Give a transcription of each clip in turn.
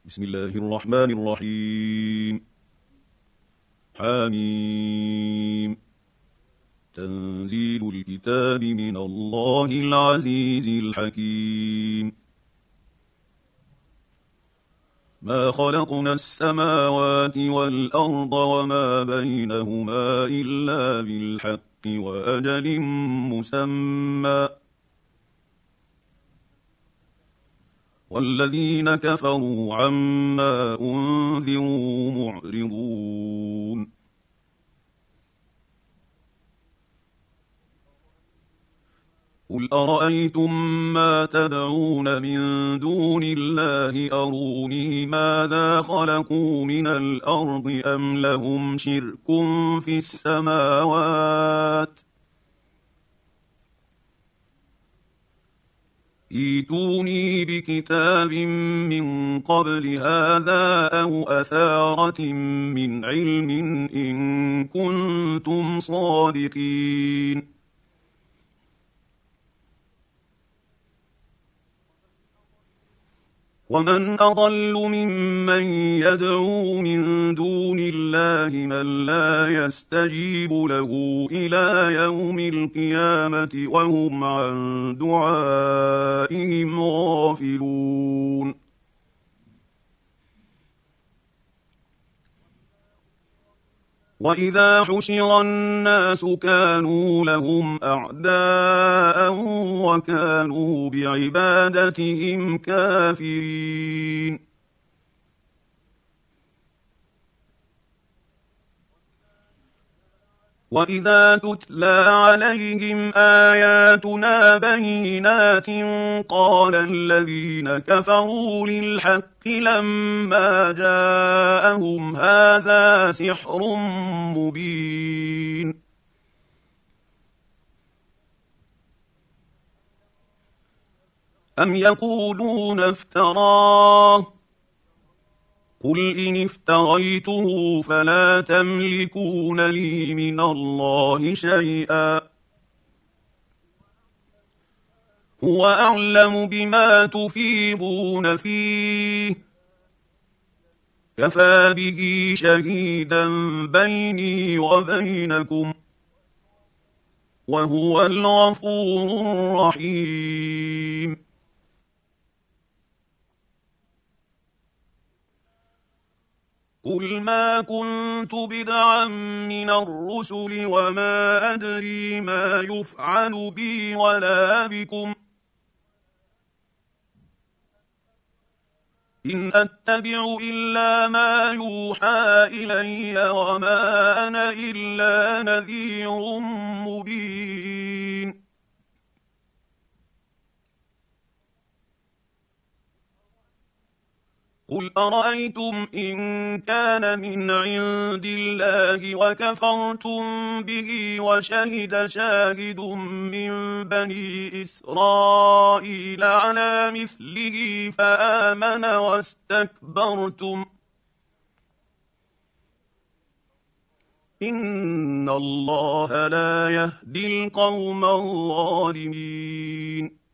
بسم الله الرحمن الرحيم. حميم. تنزيل الكتاب من الله العزيز الحكيم. ما خلقنا السماوات والأرض وما بينهما إلا بالحق وأجل مسمى، والذين كفروا عما أنذروا معرضون. قل أرأيتم ما تدعون من دون الله أروني ماذا خلقوا من الأرض أم لهم شرك في السماوات، ائتوني بكتاب من قبل هذا أو أثارة من علم إن كنتم صادقين. ومن أضل ممن يدعو من دون الله من لا يستجيب له إلى يوم القيامة وهم عن دعائهم غافلون. وإذا حشر الناس كانوا لهم أعداء وكانوا بعبادتهم كافرين. وإذا تتلى عليهم آياتنا بينات قال الذين كفروا للحق لما جاءهم هذا سحر مبين. أم يقولون افتراه، قل إن افتريته فلا تملكون لي من الله شيئا، هو أعلم بما تفيضون فيه، كفى به شهيدا بيني وبينكم، وهو الغفور الرحيم. قل ما كنت بدعا من الرسل وما أدري ما يفعل بي ولا بكم، إن أتبع إلا ما يوحى إلي وما أنا إلا نذير مبين. قل أرأيتم إن كان من عند الله وكفرتم به وشهد شاهد من بني إسرائيل على مثله فآمن واستكبرتم، إن الله لا يهدي القوم الظالمين.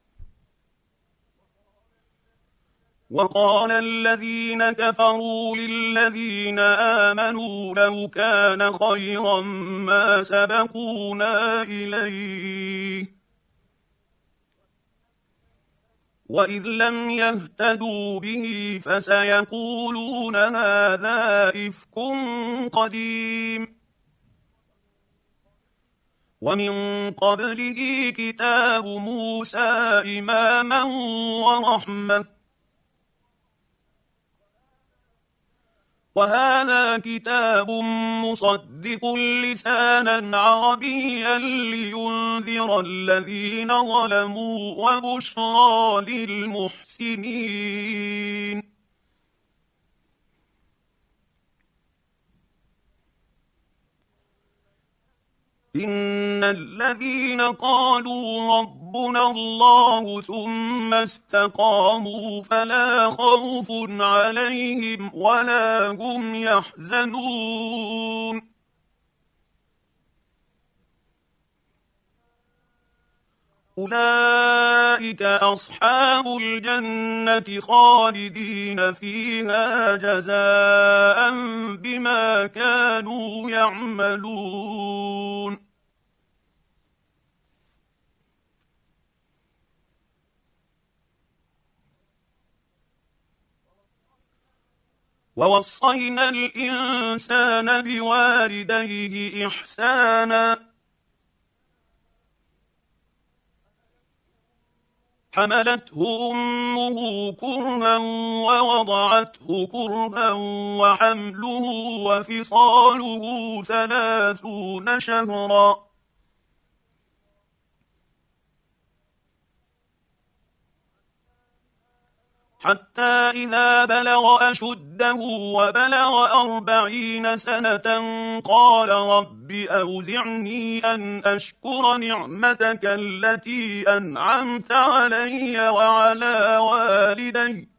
وقال الذين كفروا للذين آمنوا لو كان خيرا ما سبقونا إليه، وإذ لم يهتدوا به فسيقولون هذا إفك قديم. ومن قبله كتاب موسى إماما ورحمة، وهذا كتاب مصدق لسانا عربيا لينذر الذين ظلموا وبشرى للمحسنين. إن الذين قالوا ربنا الله ثم استقاموا فلا خوف عليهم ولا هم يحزنون. أولئك أصحاب الجنة خالدين فيها جزاء بما كانوا يعملون. ووصينا الإنسان بوالديه إحسانا حملته أمه كرها ووضعته كرها وحمله وفصاله 30 شهرا حتى إذا بلغ أشده وبلغ 40 سنة قال رب أوزعني أن أشكر نعمتك التي أنعمت علي وعلى والدي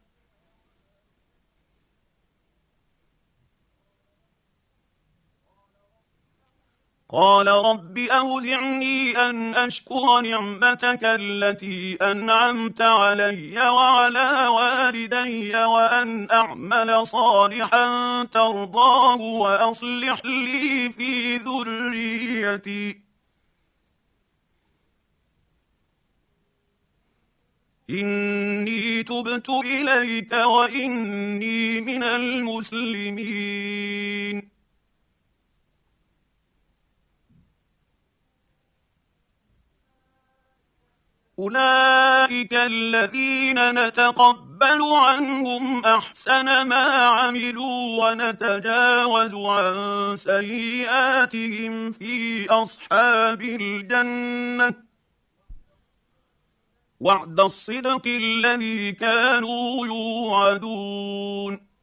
قال رب أوزعني أن أشكر نعمتك التي أنعمت علي وعلى والدي وأن أعمل صالحا ترضاه وأصلح لي في ذريتي إني تبت إليك وإني من المسلمين. أولئك الذين نتقبل عنهم أحسن ما عملوا ونتجاوز عن سيئاتهم في أصحاب الجنة وعد الصدق الذي كانوا يوعدون.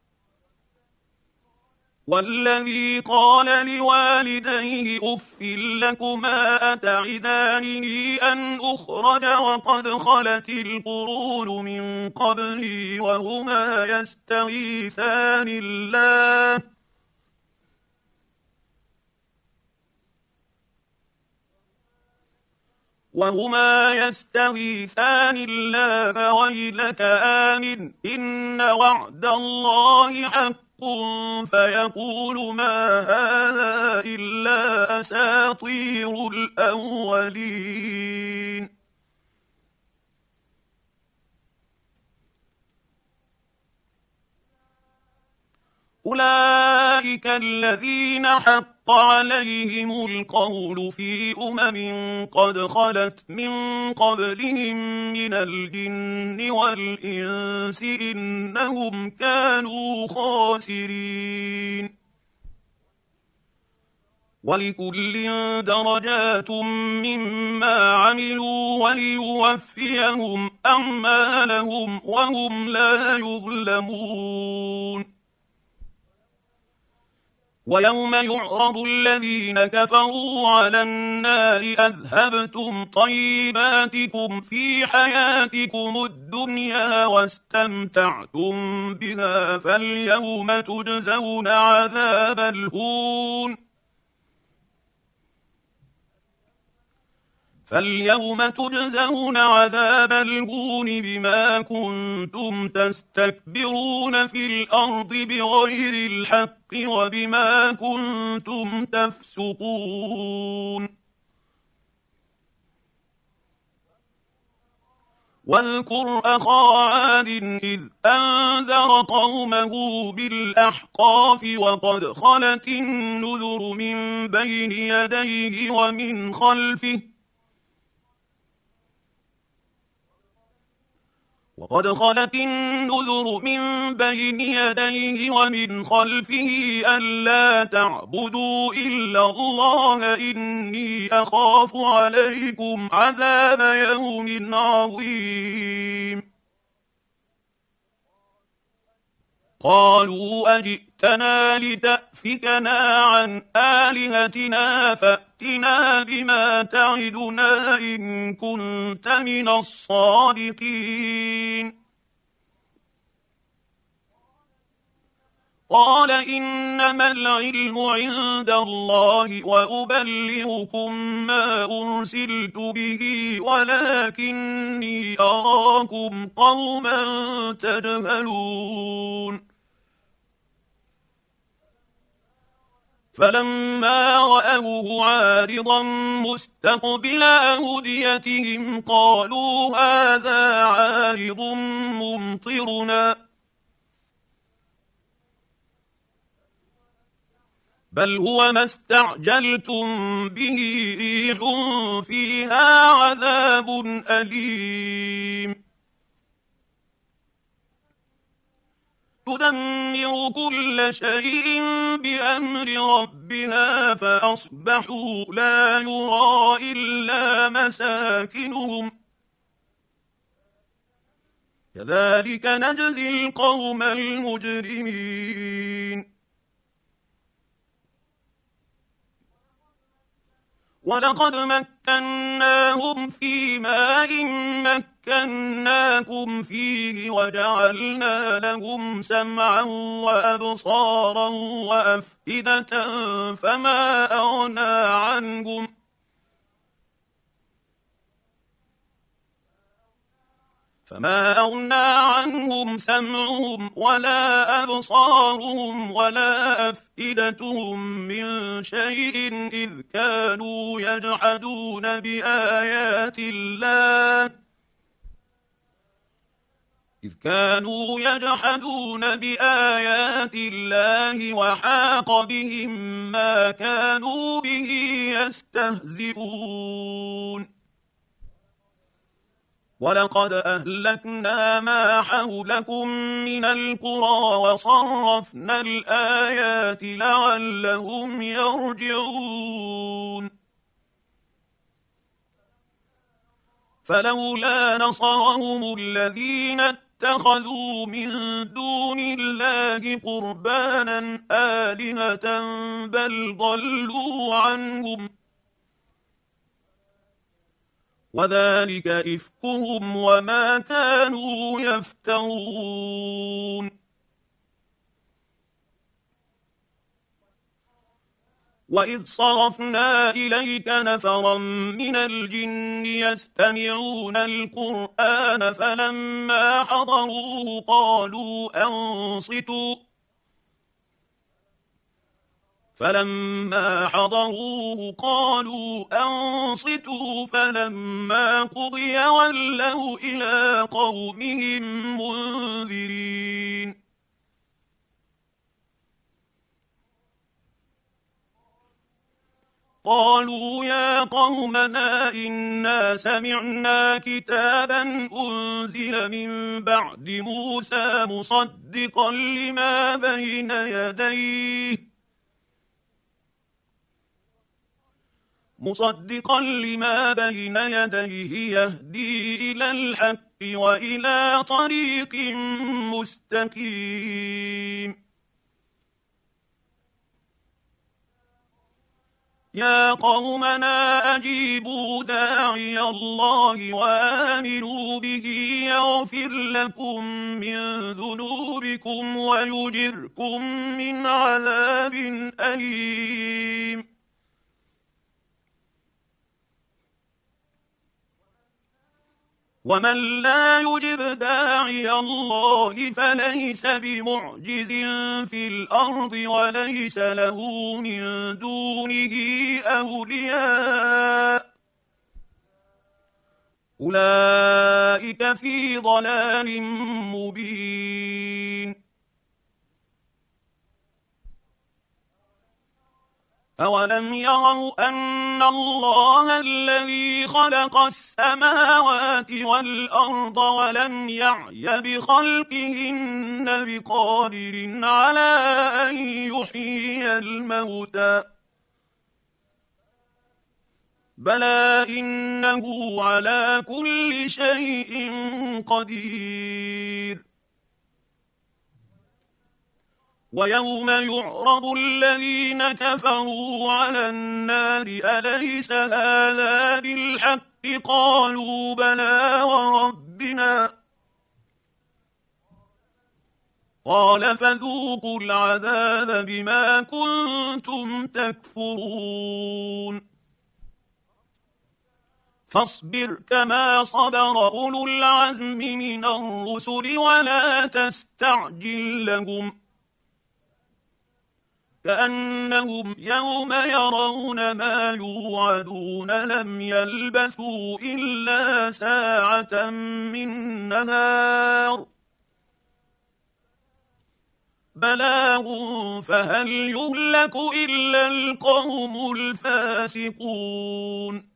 والذي قال لوالديه أف لكما أتعدانني أن أخرج وقد خلت القرون من قبلي وهما يستغيثان الله ويلك آمن إن وعد الله حق فيقول ما هذا إلا أساطير الأولين. أولئك الذين حق عليهم القول في قد خلت من قبلهم من الجن والإنس إنهم كانوا خاسرين. ولكل درجات مما عملوا وليوفيهم أعمالهم وهم لا يظلمون. ويوم يعرض الذين كفروا على النار أذهبتم طيباتكم في حياتكم الدنيا واستمتعتم بها فاليوم تجزون عذاب الهون بما كنتم تستكبرون في الأرض بغير الحق وبما كنتم تفسقون. واذكر أخا عاد إذ أنذر قومه بالأحقاف وقد خلت النذر من بين يديه ومن خلفه ألا تعبدوا إلا الله إني أخاف عليكم عذاب يوم عظيم. قالوا أجئتنا لتأفكنا عن آلهتنا فأتنا بما تعدنا إن كنت من الصادقين. قال إنما العلم عند الله وأبلغكم ما أرسلت به ولكني أراكم قوما تجهلون. فلما رأوه عارضا مستقبل أوديتهم قالوا هذا عارض ممطرنا بل هو ما استعجلتم به ريح فيها عذاب أليم تدمر كل شيء بأمر ربها فأصبحوا لا يرى إلا مساكنهم كذلك نجزي القوم المجرمين. ولقد مكناهم في ماء مكناكم فيه وجعلنا لهم سمعا وأبصارا وأفئدة فما أغنى عنهم سمعهم ولا أبصارهم ولا أفئدتهم من شيء إذ كانوا يجحدون بآيات الله وحاق بهم ما كانوا به يستهزئون. ولقد أهلكنا ما حولكم من القرى وصرفنا الآيات لعلهم يرجعون. فلولا نصرهم الذين اتخذوا من دون الله قربانا آلهة بل ضلوا عنهم وذلك إفكهم وما كانوا يفترون. وإذ صرفنا إليك نفرا من الجن يستمعون القرآن فلما حضروه قالوا أنصتوا فلما قضي ولوا إلى قومهم منذرين. قالوا يا قومنا إنا سمعنا كتابا أنزل من بعد موسى مصدقا لما بين يديه يهدي إلى الحق وإلى طريق مستقيم. يا قومنا أجيبوا داعي الله وآمنوا به يغفر لكم من ذنوبكم ويجركم من عذاب أليم. ومن لا يجب داعي الله فليس بمعجز في الأرض وليس له من دونه أولياء أولئك في ضلال مبين. أولم يروا أن الله الذي خلق السماوات والأرض ولم يعي بخلقهن بقادر على أن يحيي الموتى بلى إنه على كل شيء قدير. ويوم يعرض الذين كفروا على النار أليس هذا بالحق قالوا بلى وربنا قال فذوقوا العذاب بما كنتم تكفرون فاصبر كما صبر أولو العزم من الرسل ولا تستعجل لهم كأنهم يوم يرون ما يوعدون لم يلبثوا إلا ساعة من نهار بلاغ فهل يهلك إلا القوم الفاسقون